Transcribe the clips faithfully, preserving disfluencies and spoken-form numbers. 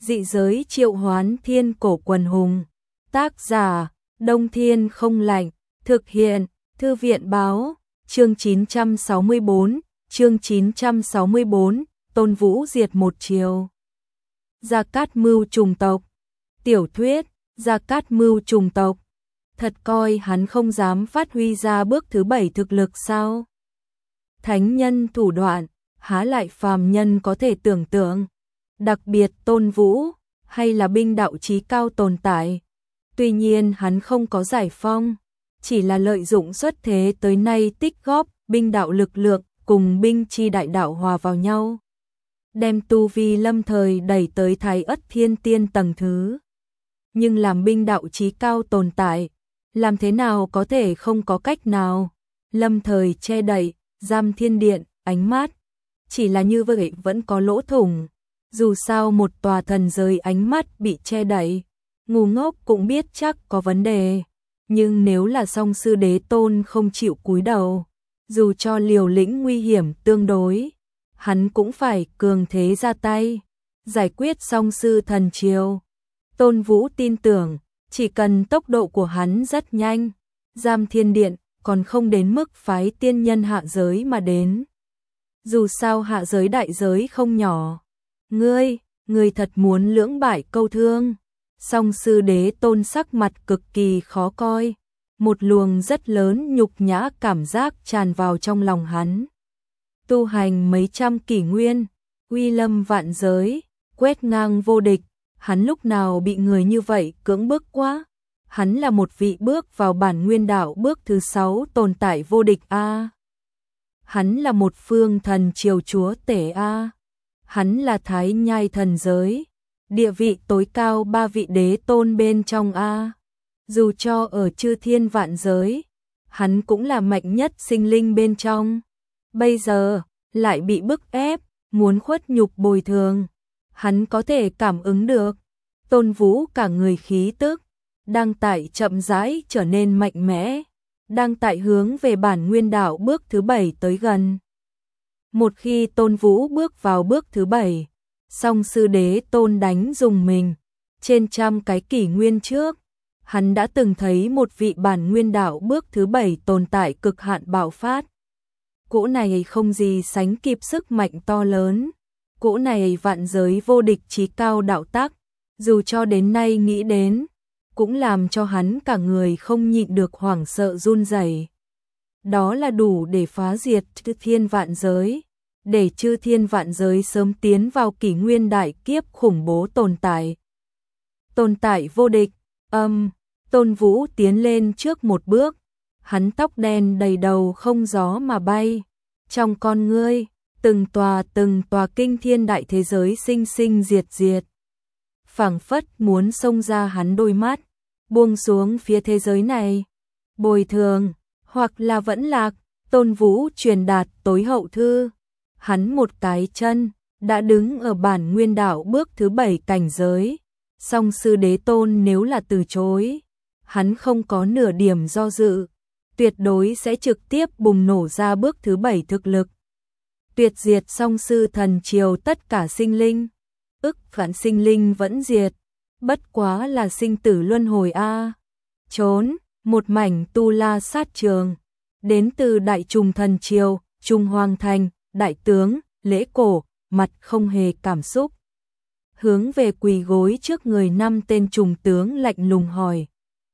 Dị giới triệu hoán thiên cổ quần hùng. Tác giả, Đông Thiên không lạnh. Thực hiện, Thư viện báo. Chương chín trăm sáu mươi bốn, chương chín trăm sáu mươi bốn, Tôn Vũ diệt một triều. Gia Cát Mưu trùng tộc. Tiểu thuyết, Gia Cát Mưu trùng tộc. Thật coi hắn không dám phát huy ra bước thứ bảy thực lực sao? Thánh nhân thủ đoạn, há lại phàm nhân có thể tưởng tượng. Đặc biệt Tôn Vũ, hay là binh đạo chí cao tồn tại. Tuy nhiên hắn không có giải phong, chỉ là lợi dụng xuất thế tới nay tích góp binh đạo lực lượng cùng binh chi đại đạo hòa vào nhau. Đem tu vi lâm thời đẩy tới Thái Ất Thiên Tiên tầng thứ. Nhưng làm binh đạo chí cao tồn tại, làm thế nào có thể không có cách nào lâm thời che đậy, giam thiên điện, ánh mắt. Chỉ là như vậy vẫn có lỗ thủng. Dù sao một tòa thần giới ánh mắt bị che đậy, ngu ngốc cũng biết chắc có vấn đề. Nhưng nếu là Song Sư Đế Tôn không chịu cúi đầu, dù cho liều lĩnh nguy hiểm tương đối, hắn cũng phải cường thế ra tay, giải quyết Song Sư Thần Triều. Tôn Vũ tin tưởng, chỉ cần tốc độ của hắn rất nhanh, giam thiên điện còn không đến mức phái tiên nhân hạ giới mà đến. Dù sao hạ giới đại giới không nhỏ. Ngươi, ngươi thật muốn lưỡng bại câu thương. Song Sư Đế Tôn sắc mặt cực kỳ khó coi, một luồng rất lớn nhục nhã cảm giác tràn vào trong lòng hắn. Tu hành mấy trăm kỷ nguyên, uy lâm vạn giới, quét ngang vô địch, hắn lúc nào bị người như vậy cưỡng bức quá? Hắn là một vị bước vào bản nguyên đạo bước thứ sáu tồn tại vô địch a. Hắn là một phương thần triều chúa tể a. Hắn là Thái Nhai thần giới, địa vị tối cao ba vị đế tôn bên trong a. Dù cho ở chư thiên vạn giới, hắn cũng là mạnh nhất sinh linh bên trong. Bây giờ lại bị bức ép, muốn khuất nhục bồi thường. Hắn có thể cảm ứng được. Tôn Vũ cả người khí tức đang tại chậm rãi trở nên mạnh mẽ, đang tại hướng về bản nguyên đạo bước thứ bảy tới gần. Một khi Tôn Vũ bước vào bước thứ bảy, Song Sư Đế Tôn đánh dùng mình. Trên trăm cái kỷ nguyên trước, hắn đã từng thấy một vị bản nguyên đạo bước thứ bảy tồn tại cực hạn bạo phát. Cỗ này không gì sánh kịp sức mạnh to lớn. Cỗ này vạn giới vô địch chí cao đạo tắc, dù cho đến nay nghĩ đến, cũng làm cho hắn cả người không nhịn được hoảng sợ run rẩy. Đó là đủ để phá diệt chư thiên vạn giới, để chư thiên vạn giới sớm tiến vào kỷ nguyên đại kiếp khủng bố tồn tại. Tồn tại vô địch, âm, Tôn Vũ tiến lên trước một bước, hắn tóc đen đầy đầu không gió mà bay. Trong con ngươi, từng tòa từng tòa kinh thiên đại thế giới sinh sinh diệt diệt. Phảng phất muốn xông ra hắn đôi mắt, buông xuống phía thế giới này. Bồi thường, hoặc là vẫn lạc, Tôn Vũ truyền đạt tối hậu thư. Hắn một cái chân, đã đứng ở bản nguyên đạo bước thứ bảy cảnh giới. Song Sư Đế Tôn nếu là từ chối, hắn không có nửa điểm do dự, tuyệt đối sẽ trực tiếp bùng nổ ra bước thứ bảy thực lực. Tuyệt diệt Song Sư Thần Triều tất cả sinh linh, ức vạn sinh linh vẫn diệt, bất quá là sinh tử luân hồi a. Trốn, một mảnh tu la sát trường, đến từ Đại Trùng Thần Triều, Trung Hoàng Thành, đại tướng, Lễ Cổ, mặt không hề cảm xúc. Hướng về quỳ gối trước người năm tên trùng tướng lạnh lùng hỏi.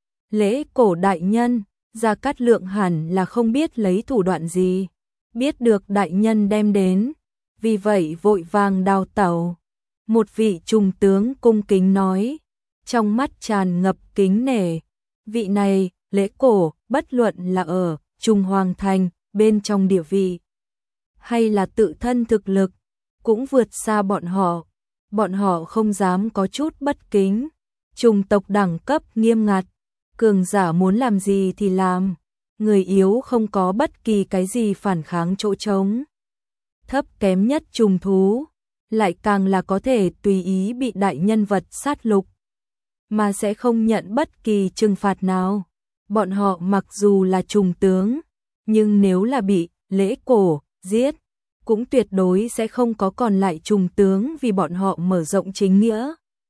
Lễ Cổ đại nhân, Gia Cát Lượng hẳn là không biết lấy thủ đoạn gì, biết được đại nhân đem đến, vì vậy vội vàng đào tẩu. Một vị trùng tướng cung kính nói, trong mắt tràn ngập kính nể, vị này, Lễ Cổ, bất luận là ở Trung Hoàng Thành, bên trong địa vị, hay là tự thân thực lực, cũng vượt xa bọn họ. Bọn họ không dám có chút bất kính. Trùng tộc đẳng cấp nghiêm ngặt, cường giả muốn làm gì thì làm, người yếu không có bất kỳ cái gì phản kháng chỗ trống. Thấp kém nhất trùng thú, lại càng là có thể tùy ý bị đại nhân vật sát lục, mà sẽ không nhận bất kỳ trừng phạt nào. Bọn họ mặc dù là trùng tướng, nhưng nếu là bị Lễ Cổ giết, cũng tuyệt đối sẽ không có còn lại trùng tướng vì bọn họ mở rộng chính nghĩa,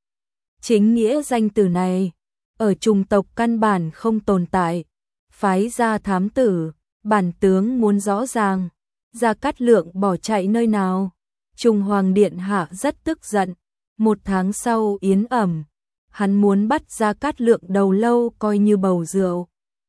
Chính nghĩa danh từ này, ở trùng tộc căn bản không tồn tại. Phái ra thám tử, bản tướng muốn rõ ràng, Gia Cát Lượng bỏ chạy nơi nào. Trung Hoàng Điện Hạ rất tức giận, một tháng sau yến ẩm, hắn muốn bắt Gia Cát Lượng đầu lâu coi như bầu rượu.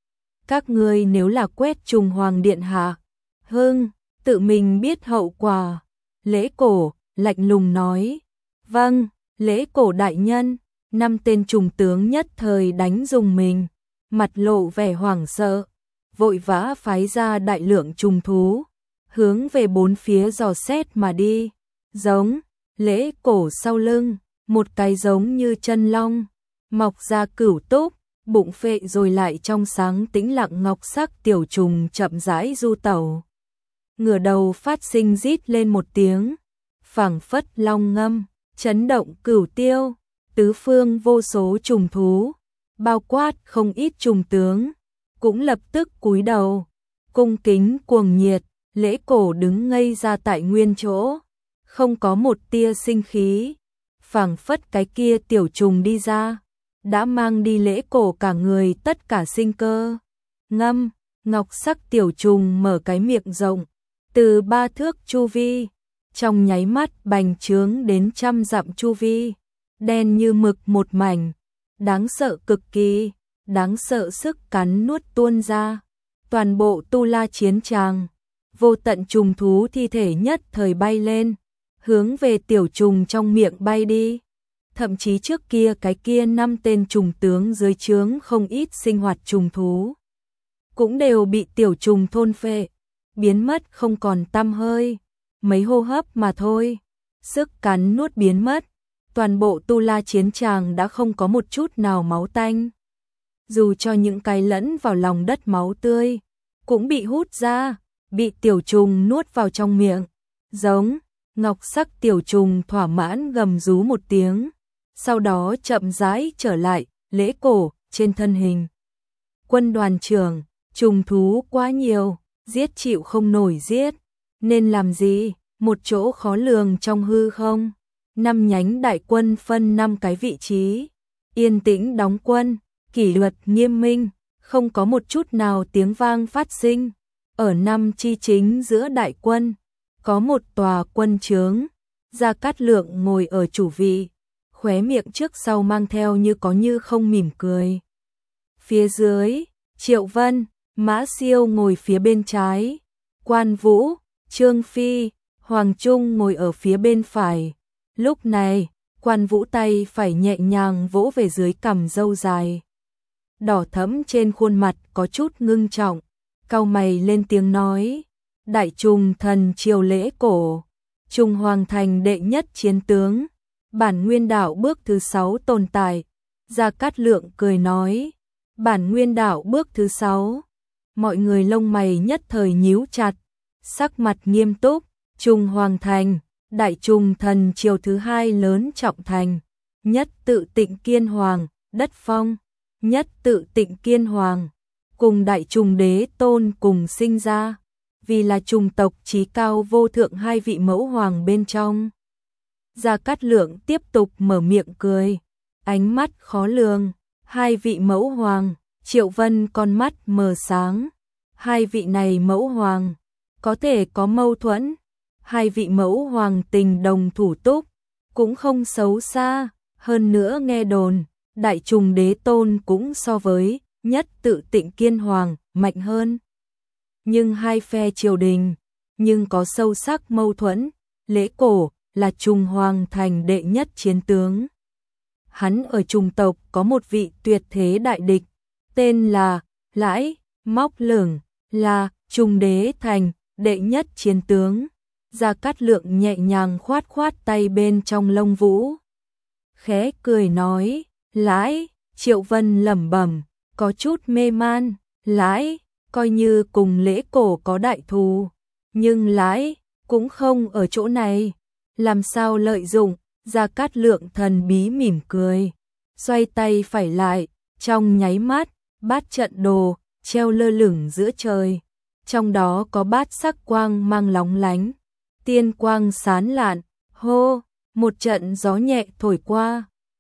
Các ngươi nếu là quét Trung Hoàng Điện Hạ, hưng, tự mình biết hậu quả. Lễ Cổ lạnh lùng nói, vâng, Lễ Cổ đại nhân. Năm tên trùng tướng nhất thời đánh dùng mình, mặt lộ vẻ hoảng sợ, vội vã phái ra đại lượng trùng thú, hướng về bốn phía dò xét mà đi. Giống, Lễ Cổ sau lưng, một cái giống như chân long, mọc ra cửu túc, bụng phệ rồi lại trong sáng tĩnh lặng ngọc sắc tiểu trùng chậm rãi du tẩu. Ngửa đầu phát sinh rít lên một tiếng, phảng phất long ngâm, chấn động cửu tiêu. Tứ phương vô số trùng thú, bao quát không ít trùng tướng, cũng lập tức cúi đầu, cung kính cuồng nhiệt. Lễ Cổ đứng ngây ra tại nguyên chỗ, không có một tia sinh khí, phảng phất cái kia tiểu trùng đi ra, đã mang đi Lễ Cổ cả người tất cả sinh cơ. Ngâm, ngọc sắc tiểu trùng mở cái miệng rộng, từ ba thước chu vi, trong nháy mắt bành trướng đến trăm dặm chu vi. Đen như mực một mảnh, đáng sợ cực kỳ, đáng sợ sức cắn nuốt tuôn ra. Toàn bộ tu la chiến tràng, vô tận trùng thú thi thể nhất thời bay lên, hướng về tiểu trùng trong miệng bay đi. Thậm chí trước kia cái kia năm tên trùng tướng dưới trướng không ít sinh hoạt trùng thú, cũng đều bị tiểu trùng thôn phệ, biến mất không còn tăm hơi, mấy hô hấp mà thôi, sức cắn nuốt biến mất. Toàn bộ tu la chiến tràng đã không có một chút nào máu tanh. Dù cho những cái lẫn vào lòng đất máu tươi, cũng bị hút ra, bị tiểu trùng nuốt vào trong miệng. Giống, ngọc sắc tiểu trùng thỏa mãn gầm rú một tiếng, sau đó chậm rãi trở lại, Lễ Cổ, trên thân hình. Quân đoàn trưởng, trùng thú quá nhiều, giết chịu không nổi giết, nên làm gì, một chỗ khó lường trong hư không. Năm nhánh đại quân phân năm cái vị trí, yên tĩnh đóng quân, kỷ luật nghiêm minh, không có một chút nào tiếng vang phát sinh. Ở năm chi chính giữa đại quân, có một tòa quân trướng, Gia Cát Lượng ngồi ở chủ vị, khóe miệng trước sau mang theo như có như không mỉm cười. Phía dưới, Triệu Vân, Mã Siêu ngồi phía bên trái, Quan Vũ, Trương Phi, Hoàng Trung ngồi ở phía bên phải. Lúc này, Quan Vũ tay phải nhẹ nhàng vỗ về dưới cằm râu dài, đỏ thẫm trên khuôn mặt có chút ngưng trọng, cau mày lên tiếng nói, đại trùng thần triều Lễ Cổ, Trung Hoàng thành đệ nhất chiến tướng, bản nguyên đạo bước thứ sáu tồn tại. Gia Cát Lượng cười nói, bản nguyên đạo bước thứ sáu. Mọi người lông mày nhất thời nhíu chặt, sắc mặt nghiêm túc. Trung Hoàng thành, đại trùng thần triều thứ hai lớn trọng thành, nhất tự Tịnh Kiên Hoàng, đất phong, nhất tự Tịnh Kiên Hoàng, cùng đại trùng đế tôn cùng sinh ra, vì là trùng tộc chí cao vô thượng hai vị mẫu hoàng bên trong. Gia Cát Lượng tiếp tục mở miệng cười, ánh mắt khó lường, hai vị mẫu hoàng. Triệu Vân con mắt mờ sáng, hai vị này mẫu hoàng có thể có mâu thuẫn, hai vị mẫu hoàng tình đồng thủ túc, cũng không xấu xa, hơn nữa nghe đồn, đại trùng đế tôn cũng so với nhất tự Tịnh Kiên Hoàng mạnh hơn. Nhưng hai phe triều đình, nhưng có sâu sắc mâu thuẫn. Lễ Cổ là Trung Hoàng thành đệ nhất chiến tướng. Hắn ở trùng tộc có một vị tuyệt thế đại địch, tên là Lãi, Móc Lửng, là Trung Đế thành đệ nhất chiến tướng. Gia Cát Lượng nhẹ nhàng khoát khoát tay bên trong lông vũ, khẽ cười nói, Lãi. Triệu Vân lẩm bẩm, có chút mê man. Lãi, coi như cùng Lễ Cổ có đại thù, nhưng Lãi cũng không ở chỗ này, làm sao lợi dụng. Gia Cát Lượng thần bí mỉm cười, xoay tay phải lại, trong nháy mắt, bát trận đồ treo lơ lửng giữa trời, trong đó có bát sắc quang mang lóng lánh, tiên quang sán lạn. Hô, một trận gió nhẹ thổi qua,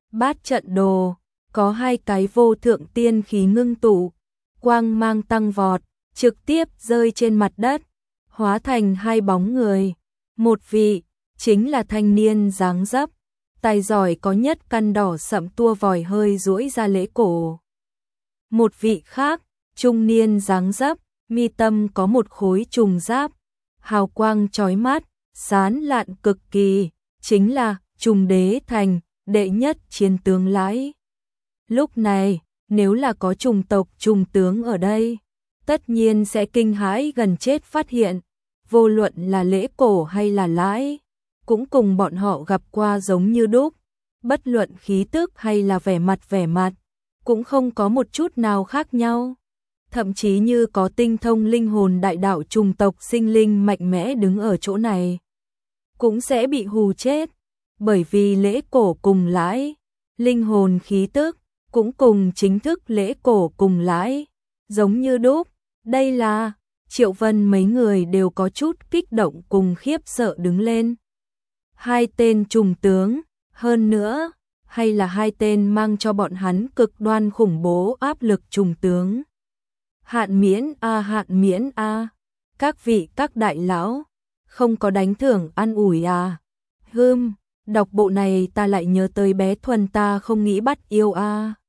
Bát trận đồ, có hai cái vô thượng tiên khí ngưng tụ, quang mang tăng vọt, trực tiếp rơi trên mặt đất, hóa thành hai bóng người. Một vị, chính là thanh niên dáng dấp, tài giỏi có nhất căn đỏ sậm tua vòi hơi duỗi ra lễ cổ. Một vị khác, trung niên dáng dấp, mi tâm có một khối trùng giáp, hào quang chói mắt, sáng lạn cực kỳ, chính là Trùng Đế Thành, đệ nhất chiến tướng Lãi. Lúc này, nếu là có trùng tộc trùng tướng ở đây, tất nhiên sẽ kinh hãi gần chết phát hiện, vô luận là lễ cổ hay là Lãi, cũng cùng bọn họ gặp qua giống như đúc, bất luận khí tức hay là vẻ mặt vẻ mặt, cũng không có một chút nào khác nhau. Thậm chí như có tinh thông linh hồn đại đạo trùng tộc sinh linh mạnh mẽ đứng ở chỗ này, cũng sẽ bị hù chết, bởi vì lễ cổ cùng Lãi, linh hồn khí tức, cũng cùng chính thức lễ cổ cùng Lãi, giống như đúc. Đây là, Triệu Vân mấy người đều có chút kích động cùng khiếp sợ đứng lên. Hai tên trùng tướng, hơn nữa, hay là hai tên mang cho bọn hắn cực đoan khủng bố áp lực trùng tướng. Hạn miễn a hạn miễn a, các vị các đại lão, không có đánh thưởng ăn ủi à. Hừm, đọc bộ này ta lại nhớ tới bé Thuần ta không nghĩ bắt yêu a.